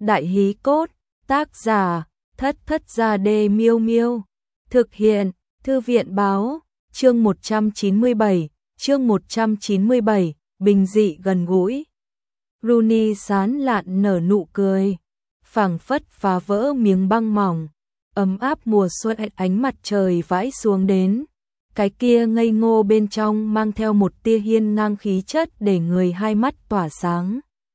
Đại hí cốt, tác giả, Thất Thất Gia Đê Miêu Miêu. Thực hiện, Thư viện báo, chương 197, bình dị gần gũi. Rooney sán lạn nở nụ cười, phảng phất phá vỡ miếng băng mỏng, ấm áp mùa xuân, ánh mặt trời vãi xuống đến. Cái kia ngây ngô bên trong mang theo một tia hiên ngang khí chất để người hai mắt tỏa sáng.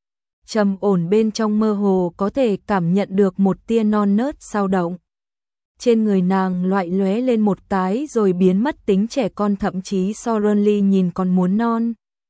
Trầm ổn bên trong mơ hồ có thể cảm nhận được một tia non nớt dao động. Trên người nàng loại lóe lên một cái rồi biến mất tính trẻ con, thậm chí so Rooney nhìn còn muốn non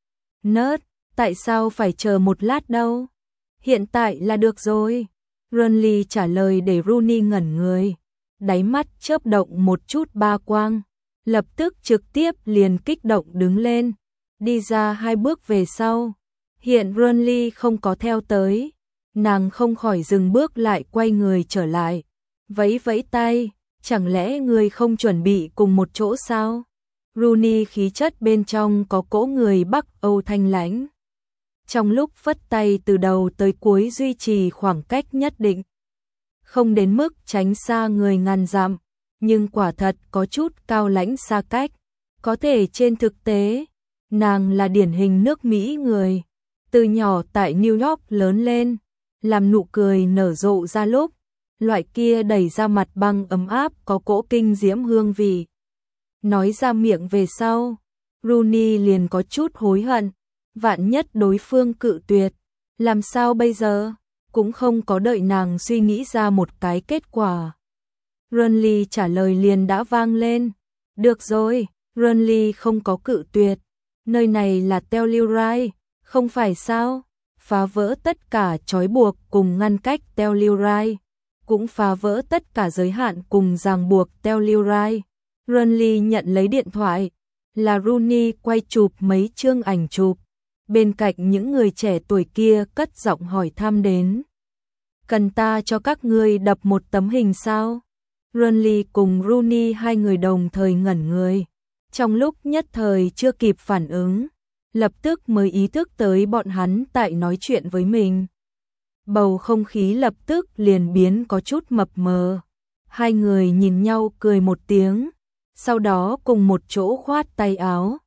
nớt. Tại sao phải chờ một lát đâu? Hiện tại là được rồi. Rooney trả lời để Rooney ngẩn người. Đáy mắt chớp động một chút ba quang. Lập tức trực tiếp liền kích động đứng lên. Đi ra hai bước về sau. Hiện Rooney không có theo tới. Nàng không khỏi dừng bước lại, quay người trở lại. Vẫy vẫy tay. Chẳng lẽ người không chuẩn bị cùng một chỗ sao? Rooney khí chất bên trong có cỗ người Bắc Âu thanh lãnh. Trong lúc phất tay từ đầu tới cuối duy trì khoảng cách nhất định. Không đến mức tránh xa người ngàn dặm, nhưng quả thật có chút cao lãnh xa cách. Có thể trên thực tế, nàng là điển hình nước Mỹ người. Từ nhỏ tại New York lớn lên, làm nụ cười nở rộ ra lúc. Loại kia đẩy ra mặt băng ấm áp có cỗ kinh diễm hương vị. Nói ra miệng về sau, Rooney liền có chút hối hận. Vạn nhất đối phương cự tuyệt, làm sao bây giờ? Cũng không có đợi nàng suy nghĩ ra một cái kết quả. Rooney trả lời liền đã vang lên. Được rồi, Rooney không có cự tuyệt. Nơi này là Telluride, không phải sao? Phá vỡ tất cả trói buộc cùng ngăn cách Telluride, cũng phá vỡ tất cả giới hạn cùng ràng buộc Telluride. Rooney nhận lấy điện thoại, là Rooney quay chụp mấy chương ảnh chụp. Bên cạnh những người trẻ tuổi kia cất giọng hỏi thăm đến. Cần ta cho các ngươi đập một tấm hình sao? Rooney cùng Rooney hai người đồng thời ngẩn người. Trong lúc nhất thời chưa kịp phản ứng, lập tức mới ý thức tới bọn hắn tại nói chuyện với mình. Bầu không khí lập tức liền biến có chút mập mờ. Hai người nhìn nhau cười một tiếng, sau đó cùng một chỗ khoát tay áo.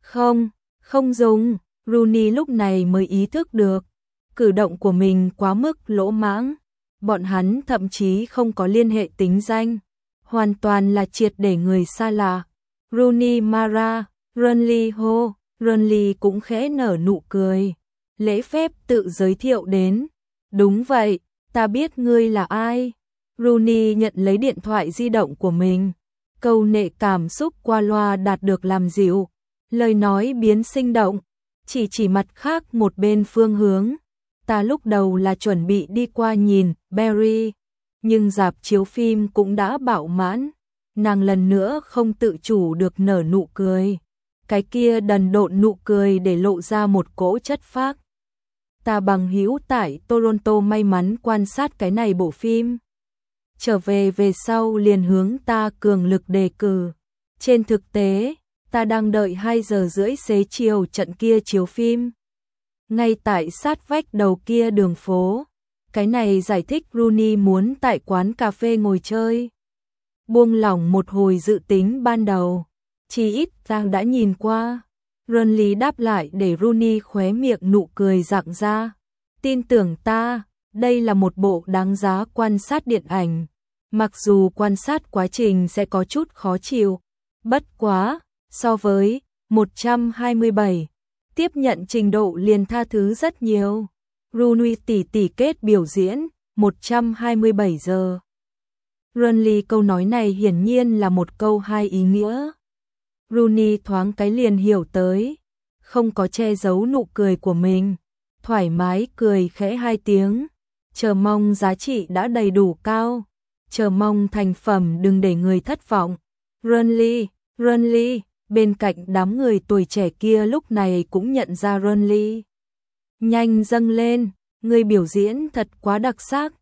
Không dùng. Rooney lúc này mới ý thức được, cử động của mình quá mức lỗ mãng. Bọn hắn thậm chí không có liên hệ tính danh, hoàn toàn là triệt để người xa lạ. Rooney Mara, Rooney Ho, Rooney cũng khẽ nở nụ cười, lễ phép tự giới thiệu đến. Đúng vậy, ta biết ngươi là ai. Rooney nhận lấy điện thoại di động của mình, câu nệ cảm xúc qua loa đạt được làm dịu, lời nói biến sinh động. Chỉ mặt khác một bên phương hướng. Ta lúc đầu là chuẩn bị đi qua nhìn Barry, nhưng rạp chiếu phim cũng đã bạo mãn. Nàng lần nữa không tự chủ được nở nụ cười. Cái kia đần độn nụ cười để lộ ra một cỗ chất phác. Ta bằng hữu tại Toronto may mắn quan sát cái này bộ phim. Trở về sau liền hướng ta cường lực đề cử. Trên thực tế, ta đang đợi 2 giờ rưỡi xế chiều trận kia chiếu phim. Ngay tại sát vách đầu kia đường phố. Cái này giải thích Rooney muốn tại quán cà phê ngồi chơi. Buông lỏng một hồi dự tính ban đầu. Chỉ ít ta đã nhìn qua. Rooney đáp lại để Rooney khóe miệng nụ cười rạng ra. Tin tưởng ta, đây là một bộ đáng giá quan sát điện ảnh. Mặc dù quan sát quá trình sẽ có chút khó chịu. Bất quá. So với 127, tiếp nhận trình độ liền tha thứ rất nhiều. Rooney tỷ kết biểu diễn 127 giờ. Rooney câu nói này hiển nhiên là một câu hai ý nghĩa. Rooney thoáng cái liền hiểu tới, không có che giấu nụ cười của mình, thoải mái cười khẽ 2 tiếng, chờ mong giá trị đã đầy đủ cao, chờ mong thành phẩm đừng để người thất vọng. Rooney. Bên cạnh đám người tuổi trẻ kia lúc này cũng nhận ra Rooney. Nhanh dâng lên, ngươi biểu diễn thật quá đặc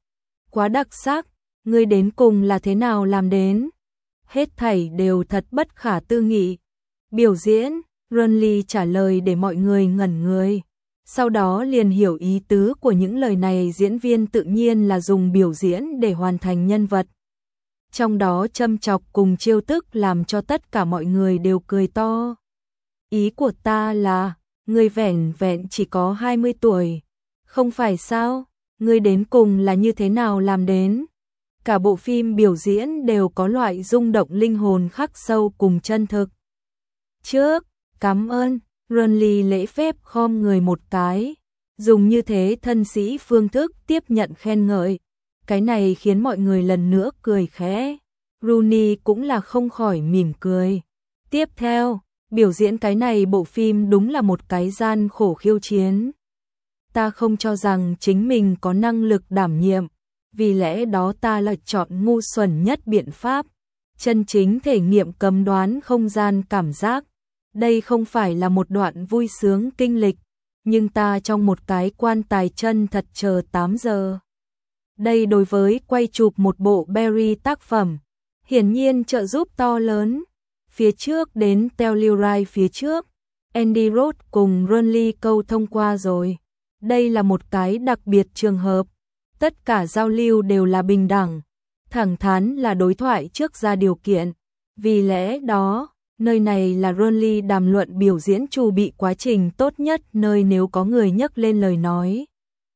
sắc, ngươi đến cùng là thế nào làm đến? Hết thảy đều thật bất khả tư nghị. Biểu diễn, Rooney trả lời để mọi người ngẩn người. Sau đó liền hiểu ý tứ của những lời này, diễn viên tự nhiên là dùng biểu diễn để hoàn thành nhân vật. Trong đó châm chọc cùng trêu tức làm cho tất cả mọi người đều cười to. Ý của ta là, ngươi vẻn vẹn chỉ có 20 tuổi. Không phải sao, ngươi đến cùng là như thế nào làm đến? Cả bộ phim biểu diễn đều có loại rung động linh hồn khắc sâu cùng chân thực. Trước, cảm ơn, Renly lễ phép khom người một cái, dùng như thế thân sĩ phương thức tiếp nhận khen ngợi. Cái này khiến mọi người lần nữa cười khẽ. Rooney cũng là không khỏi mỉm cười. Tiếp theo, biểu diễn cái này bộ phim đúng là một cái gian khổ khiêu chiến. Ta không cho rằng chính mình có năng lực đảm nhiệm, vì lẽ đó ta lại chọn ngu xuẩn nhất biện pháp, chân chính thể nghiệm cấm đoán không gian cảm giác. Đây không phải là một đoạn vui sướng kinh lịch, nhưng ta trong một cái quan tài chân thật chờ 8 giờ. Đây đối với quay chụp một bộ Barry tác phẩm, hiển nhiên trợ giúp to lớn. Phía trước đến Telluride phía trước, Andy Roth cùng Renly câu thông qua rồi. Đây là một cái đặc biệt trường hợp. Tất cả giao lưu đều là bình đẳng, thẳng thắn là đối thoại trước ra điều kiện. Vì lẽ đó, nơi này là Renly đàm luận biểu diễn chuẩn bị quá trình tốt nhất nơi nếu có người nhắc lên lời nói.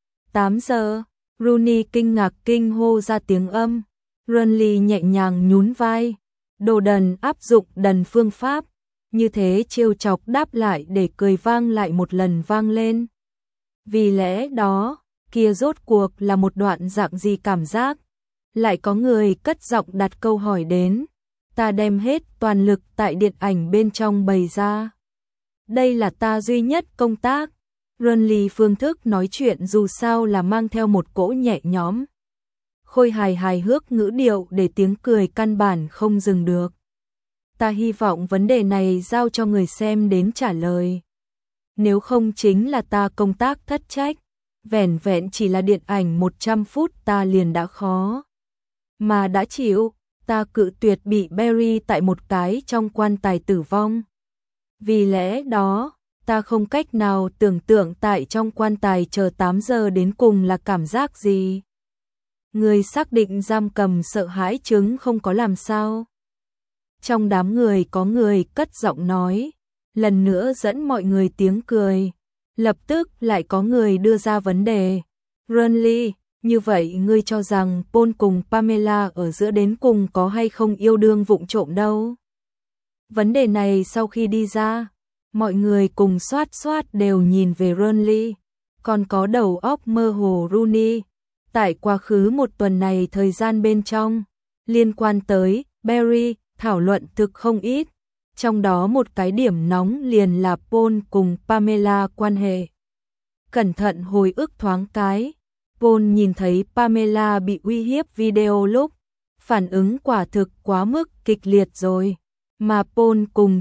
8 giờ, Rooney kinh ngạc kinh hô ra tiếng âm. Renly nhẹ nhàng nhún vai. Đồ đần áp dụng đần phương pháp. Như thế trêu chọc đáp lại để cười vang lại một lần vang lên. Vì lẽ đó, kia rốt cuộc là một đoạn dạng gì cảm giác? Lại có người cất giọng đặt câu hỏi đến. Ta đem hết toàn lực tại điện ảnh bên trong bày ra. Đây là ta duy nhất công tác. Renly phương thức nói chuyện dù sao là mang theo một cỗ nhẹ nhõm. Khôi hài hước ngữ điệu để tiếng cười căn bản không dừng được. Ta hy vọng vấn đề này giao cho người xem đến trả lời. Nếu không chính là ta công tác thất trách. Vẻn vẹn chỉ là điện ảnh 100 phút ta liền đã khó. Mà đã chịu, ta cự tuyệt bị Barry tại một cái trong quan tài tử vong. Vì lẽ đó, ta không cách nào tưởng tượng tại trong quan tài chờ 8 giờ đến cùng là cảm giác gì. Người xác định giam cầm sợ hãi chứng không có làm sao. Trong đám người có người cất giọng nói, lần nữa dẫn mọi người tiếng cười. Lập tức lại có người đưa ra vấn đề. Renly, như vậy ngươi cho rằng Paul cùng Pamela ở giữa đến cùng có hay không yêu đương vụng trộm đâu? Vấn đề này sau khi đi ra, mọi người cùng xoát đều nhìn về Renly. Còn có đầu óc mơ hồ Rooney. Tại quá khứ một tuần này thời gian bên trong, liên quan tới Barry, thảo luận thực không ít. Trong đó một cái điểm nóng liền là Paul cùng Pamela quan hệ. Cẩn thận hồi ức thoáng cái, Paul nhìn thấy Pamela bị uy hiếp video lúc, phản ứng quả thực quá mức kịch liệt rồi. Mà Paul cùng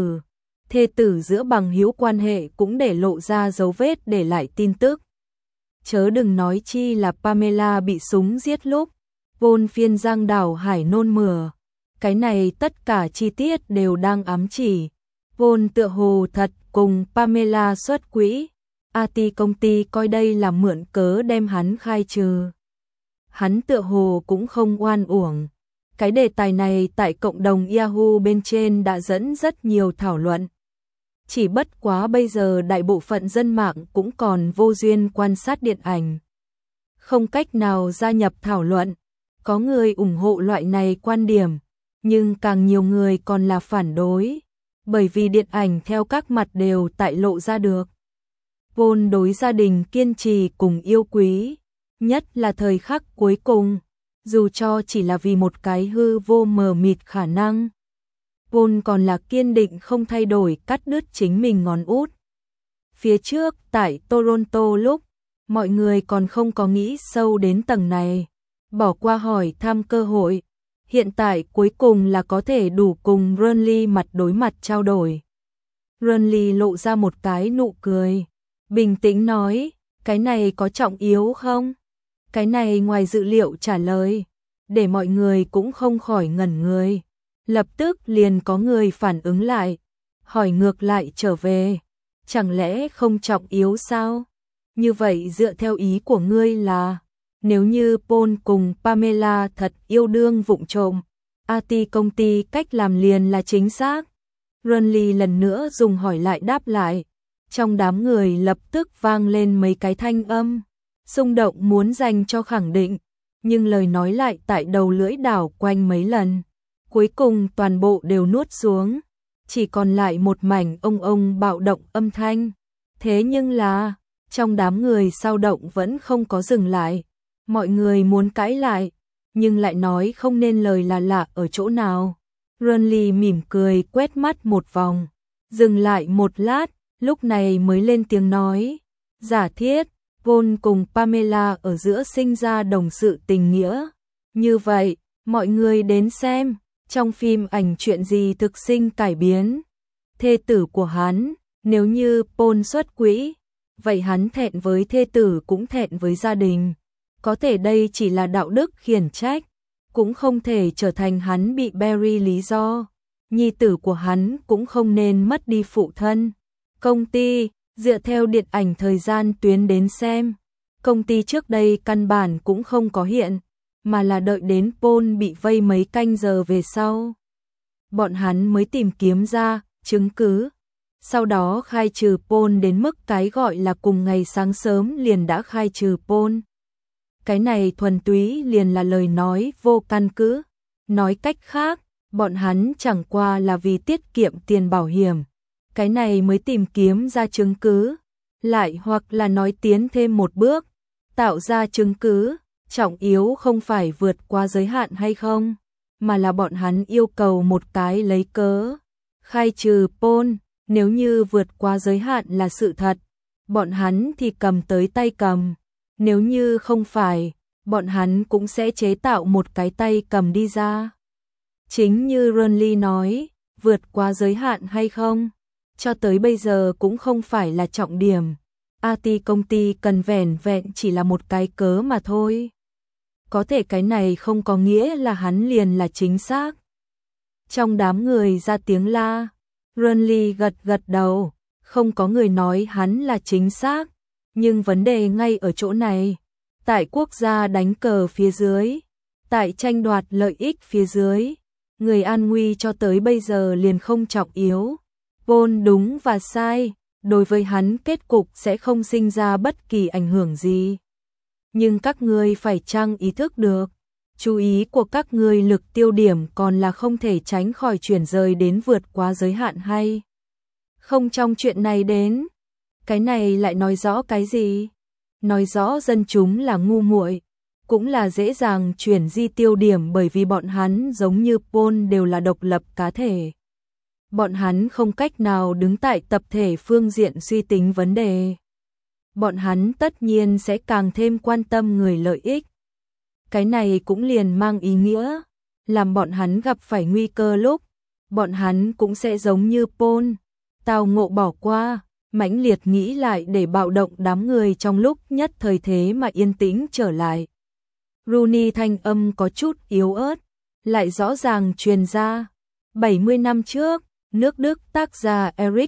thê tử giữa bằng hữu quan hệ cũng để lộ ra dấu vết để lại tin tức. Chớ đừng nói chi là Pamela bị súng giết lúc, Paul phiên giang đảo hải nôn mửa. Cái này tất cả chi tiết đều đang ám chỉ. Paul tựa hồ thật cùng Pamela xuất quỹ. AT công ty coi đây là mượn cớ đem hắn khai trừ. Hắn tựa hồ cũng không oan uổng. Cái đề tài này tại cộng đồng Yahoo bên trên đã dẫn rất nhiều thảo luận. Chỉ bất quá bây giờ đại bộ phận dân mạng cũng còn vô duyên quan sát điện ảnh. Không cách nào gia nhập thảo luận. Có người ủng hộ loại này quan điểm. Nhưng càng nhiều người còn là phản đối, bởi vì điện ảnh theo các mặt đều tại lộ ra được. Paul đối gia đình kiên trì cùng yêu quý, nhất là thời khắc cuối cùng, dù cho chỉ là vì một cái hư vô mờ mịt khả năng. Paul còn là kiên định không thay đổi cắt đứt chính mình ngón út. Phía trước tại Toronto lúc, mọi người còn không có nghĩ sâu đến tầng này, bỏ qua hỏi thăm cơ hội. Hiện tại cuối cùng là có thể đủ cùng Renly mặt đối mặt trao đổi. Renly lộ ra một cái nụ cười, bình tĩnh nói, cái này có trọng yếu không? Cái này ngoài dự liệu trả lời, để mọi người cũng không khỏi ngẩn người. Lập tức liền có người phản ứng lại, hỏi ngược lại trở về. chẳng lẽ không trọng yếu sao? Như vậy dựa theo ý của ngươi là, nếu như Paul cùng Pamela thật yêu đương vụng trộm, AT công ty cách làm liền là chính xác. Runley lần nữa dùng hỏi lại đáp lại. Trong đám người lập tức vang lên mấy cái thanh âm, xung động muốn dành cho khẳng định, nhưng lời nói lại tại đầu lưỡi đảo quanh mấy lần. Cuối cùng toàn bộ đều nuốt xuống, chỉ còn lại một mảnh ông bạo động âm thanh. Thế nhưng là, trong đám người sao động vẫn không có dừng lại. Mọi người muốn cãi lại, nhưng lại nói không nên lời là lạ ở chỗ nào. Runley mỉm cười quét mắt một vòng, dừng lại một lát, lúc này mới lên tiếng nói. Giả thiết, Paul cùng Pamela ở giữa sinh ra đồng sự tình nghĩa. Như vậy, mọi người đến xem, trong phim ảnh chuyện gì thực sinh cải biến. Thê tử của hắn, nếu như Paul xuất quỹ, vậy hắn thẹn với thê tử cũng thẹn với gia đình. Có thể đây chỉ là đạo đức khiển trách, cũng không thể trở thành hắn bị Barry lý do. Nhi tử của hắn cũng không nên mất đi phụ thân. Công ty, dựa theo điện ảnh thời gian tuyến đến xem, công ty trước đây căn bản cũng không có hiện, mà là đợi đến Paul bị vây mấy canh giờ về sau. Bọn hắn mới tìm kiếm ra chứng cứ, sau đó khai trừ Paul đến mức cái gọi là cùng ngày sáng sớm liền đã khai trừ Paul. Cái này thuần túy liền là lời nói vô căn cứ. Nói cách khác, bọn hắn chẳng qua là vì tiết kiệm tiền bảo hiểm. Cái này mới tìm kiếm ra chứng cứ. Lại hoặc là nói tiến thêm một bước, tạo ra chứng cứ. Trọng yếu không phải vượt qua giới hạn hay không, mà là bọn hắn yêu cầu một cái lấy cớ. Khai trừ Paul, nếu như vượt qua giới hạn là sự thật, bọn hắn thì cầm tới tay cầm. Nếu như không phải, bọn hắn cũng sẽ chế tạo một cái tay cầm đi ra. Chính như Runley nói, vượt qua giới hạn hay không, cho tới bây giờ cũng không phải là trọng điểm. AT công ty cần vẻn vẹn chỉ là một cái cớ mà thôi. Có thể cái này không có nghĩa là hắn liền là chính xác. Trong đám người ra tiếng la, Runley gật gật đầu, không có người nói hắn là chính xác. Nhưng vấn đề ngay ở chỗ này, tại quốc gia đánh cờ phía dưới, tại tranh đoạt lợi ích phía dưới, người an nguy cho tới bây giờ liền không trọng yếu. Paul đúng và sai, đối với hắn kết cục sẽ không sinh ra bất kỳ ảnh hưởng gì. Nhưng các ngươi phải chăng ý thức được, chú ý của các ngươi lực tiêu điểm còn là không thể tránh khỏi chuyển rời đến vượt quá giới hạn hay không trong chuyện này đến. Cái này lại nói rõ cái gì? Nói rõ dân chúng là ngu muội, cũng là dễ dàng chuyển di tiêu điểm bởi vì bọn hắn giống như Paul đều là độc lập cá thể. Bọn hắn không cách nào đứng tại tập thể phương diện suy tính vấn đề. Bọn hắn tất nhiên sẽ càng thêm quan tâm người lợi ích. Cái này cũng liền mang ý nghĩa, làm bọn hắn gặp phải nguy cơ lúc, bọn hắn cũng sẽ giống như Paul, tao ngộ bỏ qua. Mãnh liệt nghĩ lại để bạo động đám người trong lúc nhất thời thế mà yên tĩnh trở lại. Rooney thanh âm có chút yếu ớt, lại rõ ràng truyền ra. 70 năm trước, nước Đức tác giả Erich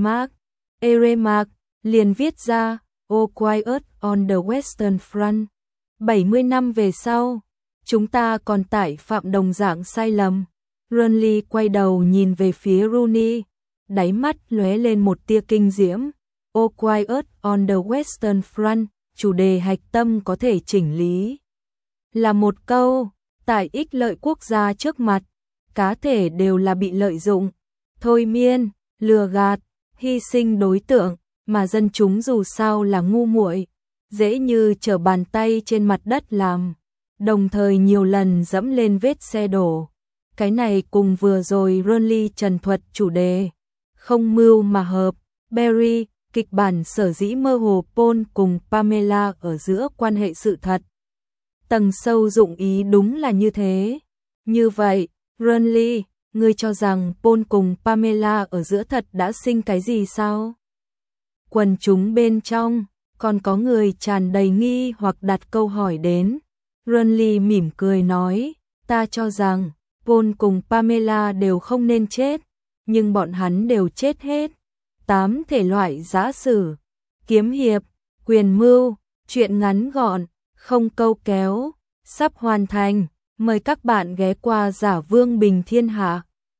Remarque liền viết ra All Quiet on the Western Front. 70 năm về sau, chúng ta còn tại phạm đồng dạng sai lầm. Runley quay đầu nhìn về phía Rooney, đáy mắt lóe lên một tia kinh diễm. All Quiet on the Western Front, chủ đề hạch tâm có thể chỉnh lý. Là một câu, tại ích lợi quốc gia trước mặt, cá thể đều là bị lợi dụng, thôi miên, lừa gạt, hy sinh đối tượng, mà dân chúng dù sao là ngu muội, dễ như trở bàn tay trên mặt đất làm, đồng thời nhiều lần dẫm lên vết xe đổ. Cái này cùng vừa rồi Runley trần thuật chủ đề, không mưu mà hợp. Barry, kịch bản sở dĩ mơ hồ Paul cùng Pamela ở giữa quan hệ sự thật. Tầng sâu dụng ý đúng là như thế. Như vậy, Runley, ngươi cho rằng Paul cùng Pamela ở giữa thật đã sinh cái gì sao? Quần chúng bên trong, còn có người tràn đầy nghi hoặc đặt câu hỏi đến. Runley mỉm cười nói, ta cho rằng Paul cùng Pamela đều không nên chết, nhưng bọn hắn đều chết hết. 8 thể loại giả sử, kiếm hiệp, quyền mưu, truyện ngắn gọn, không câu kéo, sắp hoàn thành. Mời các bạn ghé qua Giả Vương Bình Thiên Hạ.